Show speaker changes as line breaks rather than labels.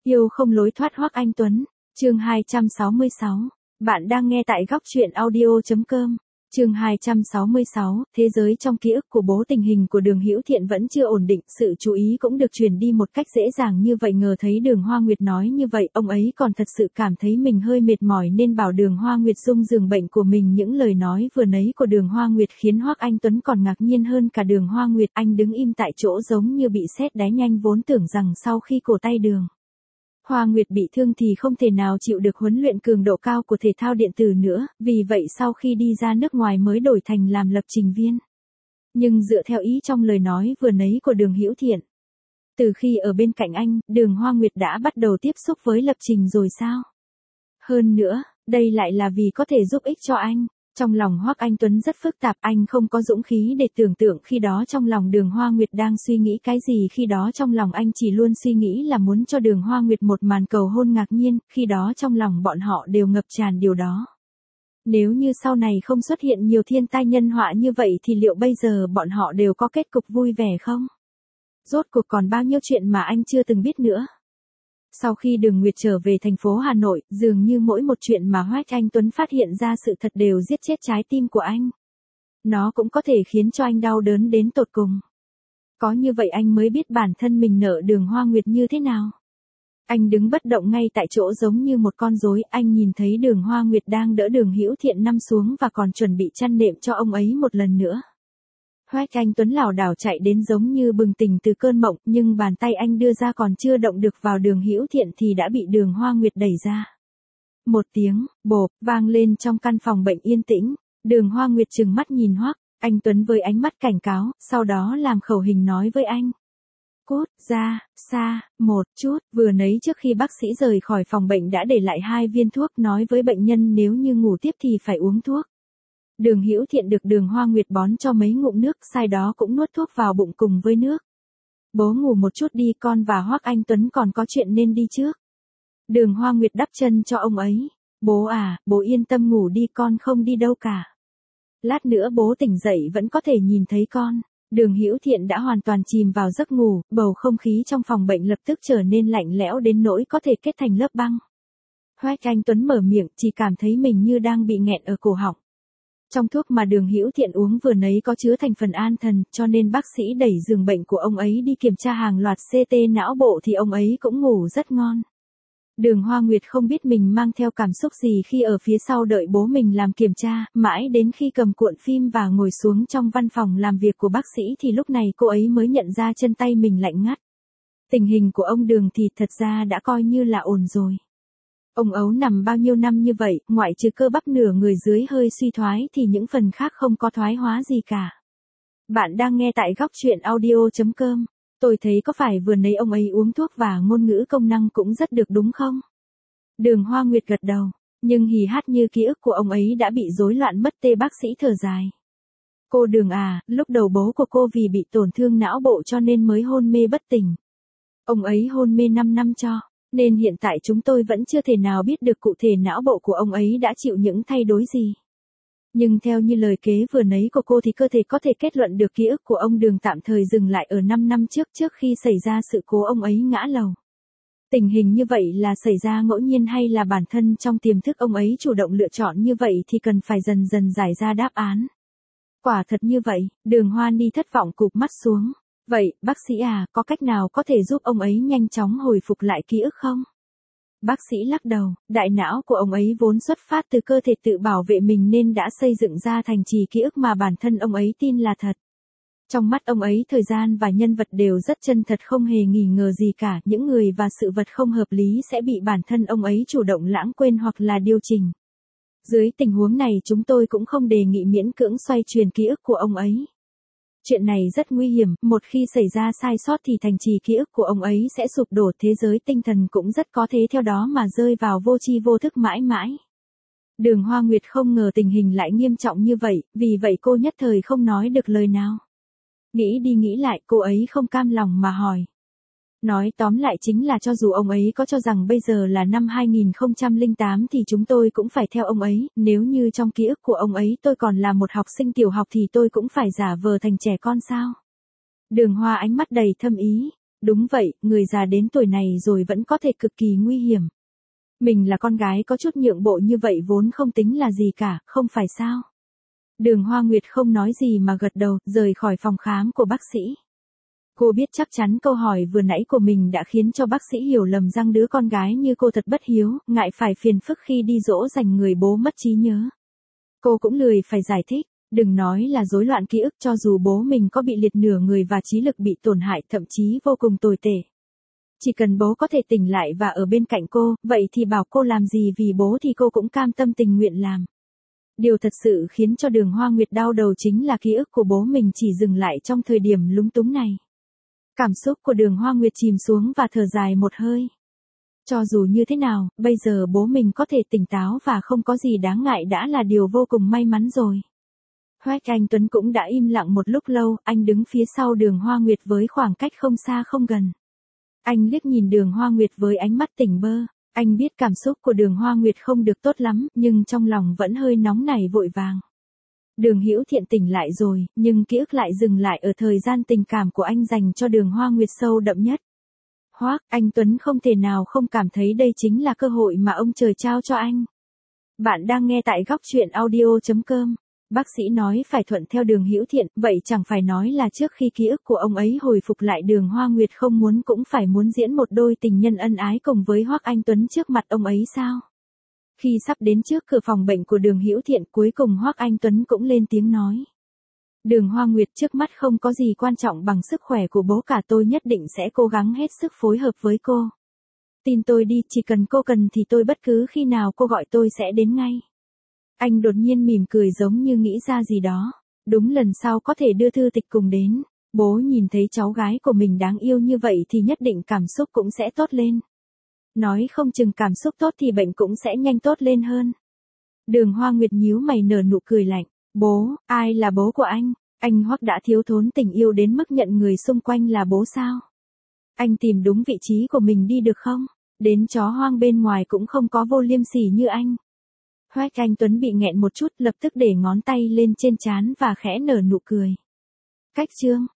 Yêu không lối thoát Hoắc Anh Tuấn, chương 266. Bạn đang nghe tại góc truyện audio.com. Chương 266, thế giới trong ký ức của bố. Tình hình của Đường Hữu Thiện vẫn chưa ổn định, sự chú ý cũng được truyền đi một cách dễ dàng như vậy. Ngờ thấy Đường Hoa Nguyệt nói như vậy, ông ấy còn thật sự cảm thấy mình hơi mệt mỏi nên bảo Đường Hoa Nguyệt dung giường bệnh của mình. Những lời nói vừa nãy của Đường Hoa Nguyệt khiến Hoắc Anh Tuấn còn ngạc nhiên hơn cả Đường Hoa Nguyệt. Anh đứng im tại chỗ giống như bị sét đánh nhanh, vốn tưởng rằng sau khi cổ tay Đường Hoa Nguyệt bị thương thì không thể nào chịu được huấn luyện cường độ cao của thể thao điện tử nữa, vì vậy sau khi đi ra nước ngoài mới đổi thành làm lập trình viên. Nhưng dựa theo ý trong lời nói vừa nãy của Đường Hữu Thiện, từ khi ở bên cạnh anh, Đường Hoa Nguyệt đã bắt đầu tiếp xúc với lập trình rồi sao? Hơn nữa, đây lại là vì có thể giúp ích cho anh. Trong lòng Hoắc Anh Tuấn rất phức tạp, anh không có dũng khí để tưởng tượng khi đó trong lòng Đường Hoa Nguyệt đang suy nghĩ cái gì. Khi đó trong lòng anh chỉ luôn suy nghĩ là muốn cho Đường Hoa Nguyệt một màn cầu hôn ngạc nhiên, khi đó trong lòng bọn họ đều ngập tràn điều đó. Nếu như sau này không xuất hiện nhiều thiên tai nhân họa như vậy thì liệu bây giờ bọn họ đều có kết cục vui vẻ không? Rốt cuộc còn bao nhiêu chuyện mà anh chưa từng biết nữa. Sau khi Đường Nguyệt trở về thành phố Hà Nội, dường như mỗi một chuyện mà Hoắc Anh Tuấn phát hiện ra sự thật đều giết chết trái tim của anh. Nó cũng có thể khiến cho anh đau đớn đến tột cùng. Có như vậy anh mới biết bản thân mình nợ Đường Hoa Nguyệt như thế nào. Anh đứng bất động ngay tại chỗ giống như một con rối. Anh nhìn thấy Đường Hoa Nguyệt đang đỡ Đường Hữu Thiện nằm xuống và còn chuẩn bị chăn nệm cho ông ấy một lần nữa. Hoắc Anh Tuấn lảo đảo chạy đến giống như bừng tỉnh từ cơn mộng, nhưng bàn tay anh đưa ra còn chưa động được vào Đường Hữu Thiện thì đã bị Đường Hoa Nguyệt đẩy ra. Một tiếng bộp vang lên trong căn phòng bệnh yên tĩnh. Đường Hoa Nguyệt trừng mắt nhìn Hoắc Anh Tuấn với ánh mắt cảnh cáo, sau đó làm khẩu hình nói với anh: "Cút ra, xa, một chút." Vừa nãy trước khi bác sĩ rời khỏi phòng bệnh đã để lại 2 viên thuốc, nói với bệnh nhân nếu như ngủ tiếp thì phải uống thuốc. Đường Hữu Thiện được Đường Hoa Nguyệt bón cho mấy ngụm nước, sau đó cũng nuốt thuốc vào bụng cùng với nước. "Bố ngủ một chút đi, con và Hoắc Anh Tuấn còn có chuyện nên đi trước." Đường Hoa Nguyệt đắp chân cho ông ấy. "Bố à, bố yên tâm ngủ đi, con không đi đâu cả. Lát nữa bố tỉnh dậy vẫn có thể nhìn thấy con." Đường Hữu Thiện đã hoàn toàn chìm vào giấc ngủ, bầu không khí trong phòng bệnh lập tức trở nên lạnh lẽo đến nỗi có thể kết thành lớp băng. Hoắc Anh Tuấn mở miệng, chỉ cảm thấy mình như đang bị nghẹn ở cổ họng. Trong thuốc mà Đường Hữu Thiện uống vừa nãy có chứa thành phần an thần, cho nên bác sĩ đẩy giường bệnh của ông ấy đi kiểm tra hàng loạt CT não bộ thì ông ấy cũng ngủ rất ngon. Đường Hoa Nguyệt không biết mình mang theo cảm xúc gì khi ở phía sau đợi bố mình làm kiểm tra, mãi đến khi cầm cuộn phim và ngồi xuống trong văn phòng làm việc của bác sĩ thì lúc này cô ấy mới nhận ra chân tay mình lạnh ngắt. Tình hình của ông Đường thì thật ra đã coi như là ổn rồi. Ông ấu nằm bao nhiêu năm như vậy, ngoại trừ cơ bắp nửa người dưới hơi suy thoái thì những phần khác không có thoái hóa gì cả. Bạn đang nghe tại góc truyện audio.com. Tôi thấy có phải vừa nãy ông ấy uống thuốc và ngôn ngữ công năng cũng rất được đúng không? Đường Hoa Nguyệt gật đầu, nhưng hì hát như ký ức của ông ấy đã bị rối loạn mất tê. Bác sĩ thở dài. "Cô Đường à, lúc đầu bố của cô vì bị tổn thương não bộ cho nên mới hôn mê bất tỉnh. Ông ấy hôn mê 5 năm cho, nên hiện tại chúng tôi vẫn chưa thể nào biết được cụ thể não bộ của ông ấy đã chịu những thay đổi gì. Nhưng theo như lời kế vừa nãy của cô thì cơ thể có thể kết luận được ký ức của ông Đường tạm thời dừng lại ở 5 năm trước khi xảy ra sự cố ông ấy ngã lầu. Tình hình như vậy là xảy ra ngẫu nhiên hay là bản thân trong tiềm thức ông ấy chủ động lựa chọn như vậy thì cần phải dần dần giải ra đáp án." "Quả thật như vậy." Đường Hoa Ni thất vọng cụp mắt xuống. "Vậy, bác sĩ à, có cách nào có thể giúp ông ấy nhanh chóng hồi phục lại ký ức không?" Bác sĩ lắc đầu, đại não của ông ấy vốn xuất phát từ cơ thể tự bảo vệ mình nên đã xây dựng ra thành trì ký ức mà bản thân ông ấy tin là thật. Trong mắt ông ấy thời gian và nhân vật đều rất chân thật, không hề nghi ngờ gì cả, những người và sự vật không hợp lý sẽ bị bản thân ông ấy chủ động lãng quên hoặc là điều chỉnh. Dưới tình huống này chúng tôi cũng không đề nghị miễn cưỡng xoay truyền ký ức của ông ấy. Chuyện này rất nguy hiểm, một khi xảy ra sai sót thì thành trì ký ức của ông ấy sẽ sụp đổ, thế giới tinh thần cũng rất có thể theo đó mà rơi vào vô tri vô thức mãi mãi. Đường Hoa Nguyệt không ngờ tình hình lại nghiêm trọng như vậy, vì vậy cô nhất thời không nói được lời nào. Nghĩ đi nghĩ lại, cô ấy không cam lòng mà hỏi. Nói tóm lại chính là cho dù ông ấy có cho rằng bây giờ là năm 2008 thì chúng tôi cũng phải theo ông ấy, nếu như trong ký ức của ông ấy tôi còn là một học sinh tiểu học thì tôi cũng phải giả vờ thành trẻ con sao? Đường Hoa ánh mắt đầy thâm ý. Đúng vậy, người già đến tuổi này rồi vẫn có thể cực kỳ nguy hiểm. Mình là con gái có chút nhượng bộ như vậy vốn không tính là gì cả, không phải sao? Đường Hoa Nguyệt không nói gì mà gật đầu, rời khỏi phòng khám của bác sĩ. Cô biết chắc chắn câu hỏi vừa nãy của mình đã khiến cho bác sĩ hiểu lầm rằng đứa con gái như cô thật bất hiếu, ngại phải phiền phức khi đi dỗ dành người bố mất trí nhớ. Cô cũng lười phải giải thích, đừng nói là rối loạn ký ức, cho dù bố mình có bị liệt nửa người và trí lực bị tổn hại thậm chí vô cùng tồi tệ. Chỉ cần bố có thể tỉnh lại và ở bên cạnh cô, vậy thì bảo cô làm gì vì bố thì cô cũng cam tâm tình nguyện làm. Điều thật sự khiến cho Đường Hoa Nguyệt đau đầu chính là ký ức của bố mình chỉ dừng lại trong thời điểm lúng túng này. Cảm xúc của Đường Hoa Nguyệt chìm xuống và thở dài một hơi. Cho dù như thế nào, bây giờ bố mình có thể tỉnh táo và không có gì đáng ngại đã là điều vô cùng may mắn rồi. Hoác Anh Tuấn cũng đã im lặng một lúc lâu, anh đứng phía sau Đường Hoa Nguyệt với khoảng cách không xa không gần. Anh liếc nhìn Đường Hoa Nguyệt với ánh mắt tỉnh bơ. Anh biết cảm xúc của Đường Hoa Nguyệt không được tốt lắm, nhưng trong lòng vẫn hơi nóng nảy vội vàng. Đường Hữu Thiện tỉnh lại rồi, nhưng ký ức lại dừng lại ở thời gian tình cảm của anh dành cho Đường Hoa Nguyệt sâu đậm nhất. Hoác, anh Tuấn không thể nào không cảm thấy đây chính là cơ hội mà ông trời trao cho anh. Bạn đang nghe tại góc truyện audio.com. Bác sĩ nói phải thuận theo Đường Hữu Thiện, vậy chẳng phải nói là trước khi ký ức của ông ấy hồi phục lại Đường Hoa Nguyệt không muốn cũng phải muốn diễn một đôi tình nhân ân ái cùng với Hoác Anh Tuấn trước mặt ông ấy sao? Khi sắp đến trước cửa phòng bệnh của Đường Hữu Thiện, cuối cùng Hoác Anh Tuấn cũng lên tiếng nói. Đường Hoa Nguyệt, trước mắt không có gì quan trọng bằng sức khỏe của bố cả, tôi nhất định sẽ cố gắng hết sức phối hợp với cô. Tin tôi đi, chỉ cần cô cần thì tôi bất cứ khi nào cô gọi tôi sẽ đến ngay. Anh đột nhiên mỉm cười giống như nghĩ ra gì đó. Đúng, lần sau có thể đưa thư tịch cùng đến. Bố nhìn thấy cháu gái của mình đáng yêu như vậy thì nhất định cảm xúc cũng sẽ tốt lên. Nói không chừng cảm xúc tốt thì bệnh cũng sẽ nhanh tốt lên hơn. Đường Hoa Nguyệt nhíu mày nở nụ cười lạnh. Bố, ai là bố của anh? Anh Hoắc đã thiếu thốn tình yêu đến mức nhận người xung quanh là bố sao? Anh tìm đúng vị trí của mình đi được không? Đến chó hoang bên ngoài cũng không có vô liêm sỉ như anh. Hoác Anh Tuấn bị nghẹn một chút, lập tức để ngón tay lên trên trán và khẽ nở nụ cười. Cách chương